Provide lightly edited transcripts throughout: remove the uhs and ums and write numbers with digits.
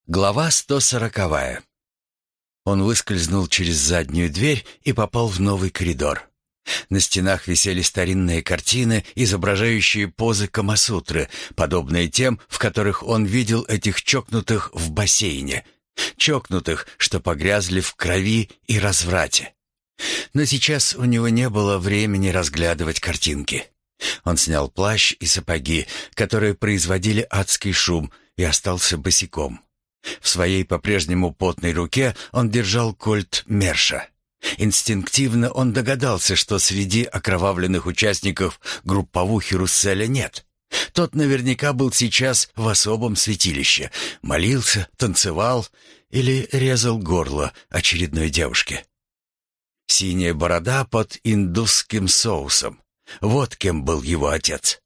Глава 140. Он выскользнул через заднюю дверь и попал в новый коридор. На стенах висели старинные картины, изображающие позы Камасутры, подобные тем, в которых он видел этих чокнутых в бассейне. Чокнутых, что погрязли в крови и разврате. Но сейчас у него не было времени разглядывать картинки. Он снял плащ и сапоги, которые производили адский шум, и остался босиком. В своей по-прежнему потной руке он держал кольт Мерша. Инстинктивно он догадался, что среди окровавленных участников групповухи Русселя нет. Тот наверняка был сейчас в особом святилище, молился, танцевал или резал горло очередной девушке. Синяя борода под индусским соусом. Вот кем был его отец.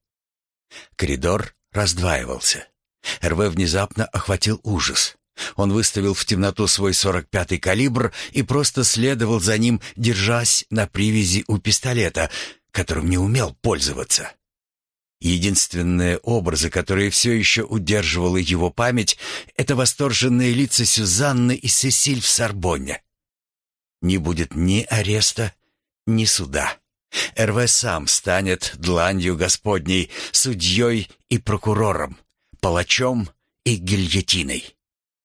Коридор раздваивался. РВ внезапно охватил ужас. Он выставил в темноту свой 45-й калибр и просто следовал за ним, держась на привязи у пистолета, которым не умел пользоваться. Единственные образы, которые все еще удерживала его память, это восторженные лица Сюзанны и Сесиль в Сорбонне. Не будет ни ареста, ни суда. РВ сам станет дланью Господней, судьей и прокурором, палачом и гильотиной.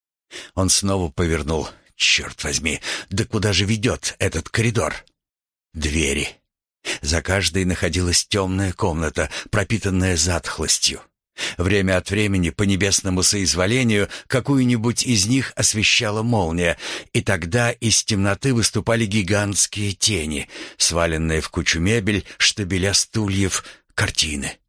Он снова повернул. Черт возьми, да куда же ведет этот коридор? Двери. За каждой находилась темная комната, пропитанная затхлостью. Время от времени по небесному соизволению какую-нибудь из них освещала молния, и тогда из темноты выступали гигантские тени, сваленные в кучу мебель, штабеля стульев, картины.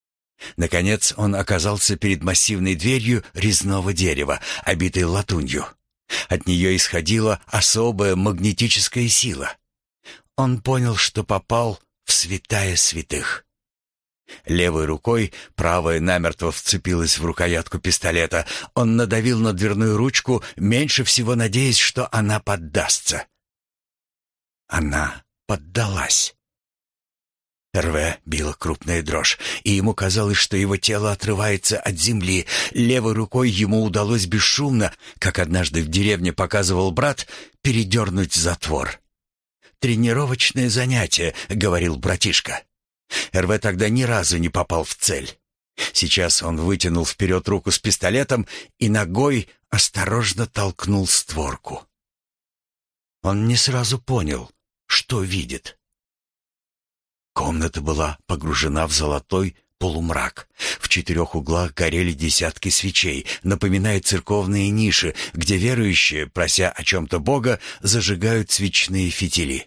Наконец он оказался перед массивной дверью резного дерева, обитой латунью. От нее исходила особая магнетическая сила. Он понял, что попал в святая святых. Левой рукой, правая намертво вцепилась в рукоятку пистолета. Он надавил на дверную ручку, меньше всего надеясь, что она поддастся. Она поддалась. РВ била крупная дрожь, и ему казалось, что его тело отрывается от земли. Левой рукой ему удалось бесшумно, как однажды в деревне показывал брат, передернуть затвор. «Тренировочное занятие», — говорил братишка. РВ тогда ни разу не попал в цель. Сейчас он вытянул вперед руку с пистолетом и ногой осторожно толкнул створку. Он не сразу понял, что видит. Комната была погружена в золотой полумрак. В 4 углах горели десятки свечей, напоминая церковные ниши, где верующие, прося о чем-то Бога, зажигают свечные фитили.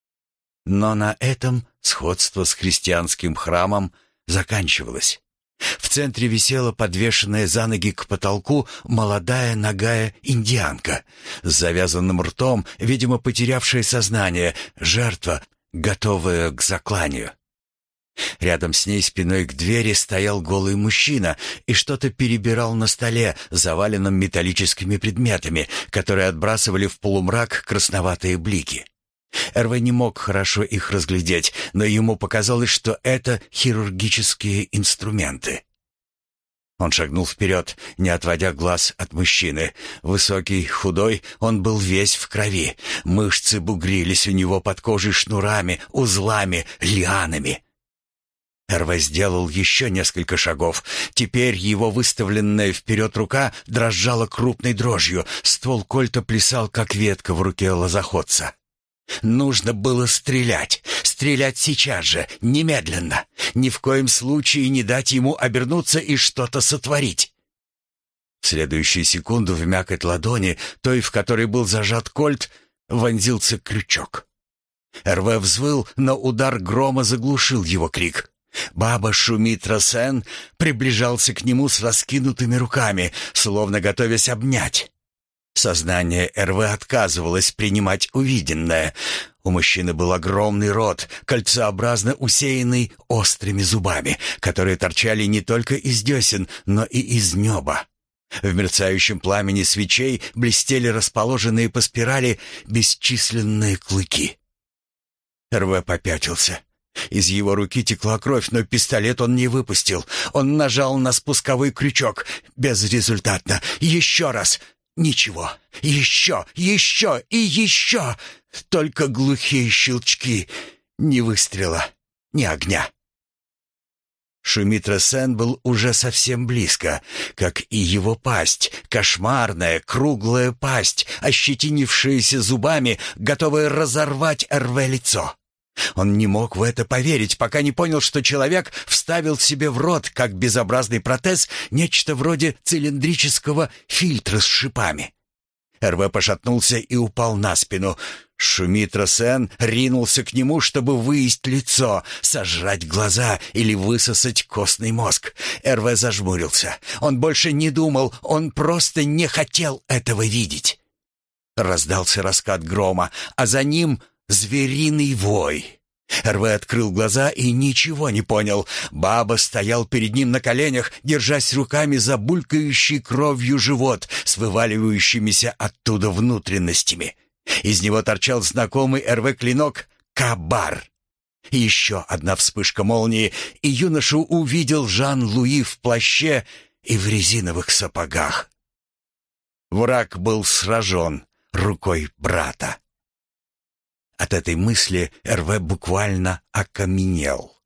Но на этом сходство с христианским храмом заканчивалось. В центре висела подвешенная за ноги к потолку молодая нагая индианка с завязанным ртом, видимо, потерявшая сознание, жертва, готовая к закланию. Рядом с ней спиной к двери стоял голый мужчина и что-то перебирал на столе, заваленном металлическими предметами, которые отбрасывали в полумрак красноватые блики. РВ не мог хорошо их разглядеть, но ему показалось, что это хирургические инструменты. Он шагнул вперед, не отводя глаз от мужчины. Высокий, худой, он был весь в крови. Мышцы бугрились у него под кожей шнурами, узлами, лианами. РВ сделал еще несколько шагов. Теперь его выставленная вперед рука дрожала крупной дрожью. Ствол кольта плясал, как ветка в руке лозоходца. Нужно было стрелять. Стрелять сейчас же, немедленно. Ни в коем случае не дать ему обернуться и что-то сотворить. В следующую секунду в мякоть ладони, той, в которой был зажат кольт, вонзился крючок. РВ взвыл, но удар грома заглушил его крик. Баба Шумитра Сен приближался к нему с раскинутыми руками, словно готовясь обнять. Сознание РВ отказывалось принимать увиденное. У мужчины был огромный рот, кольцеобразно усеянный острыми зубами, которые торчали не только из десен, но и из неба. В мерцающем пламени свечей блестели расположенные по спирали бесчисленные клыки. РВ попятился. Из его руки текла кровь, но пистолет он не выпустил. Он нажал на спусковой крючок. Безрезультатно. Еще раз. Ничего. Еще, еще и еще. Только глухие щелчки. Ни выстрела, ни огня. Шумитра Сен был уже совсем близко, как и его пасть, кошмарная, круглая пасть, ощетинившаяся зубами, готовая разорвать Эрве лицо. Он не мог в это поверить, пока не понял, что человек вставил себе в рот, как безобразный протез, нечто вроде цилиндрического фильтра с шипами. Эрве пошатнулся и упал на спину. Шумитра Сен ринулся к нему, чтобы выесть лицо, сожрать глаза или высосать костный мозг. Эрве зажмурился. Он больше не думал, он просто не хотел этого видеть. Раздался раскат грома, а за ним звериный вой. Эрве открыл глаза и ничего не понял. Баба стоял перед ним на коленях, держась руками за булькающий кровью живот с вываливающимися оттуда внутренностями. Из него торчал знакомый Эрве клинок Кабар. Еще одна вспышка молнии, и юношу увидел Жан-Луи в плаще и в резиновых сапогах. Враг был сражен рукой брата. От этой мысли Эрве буквально окаменел.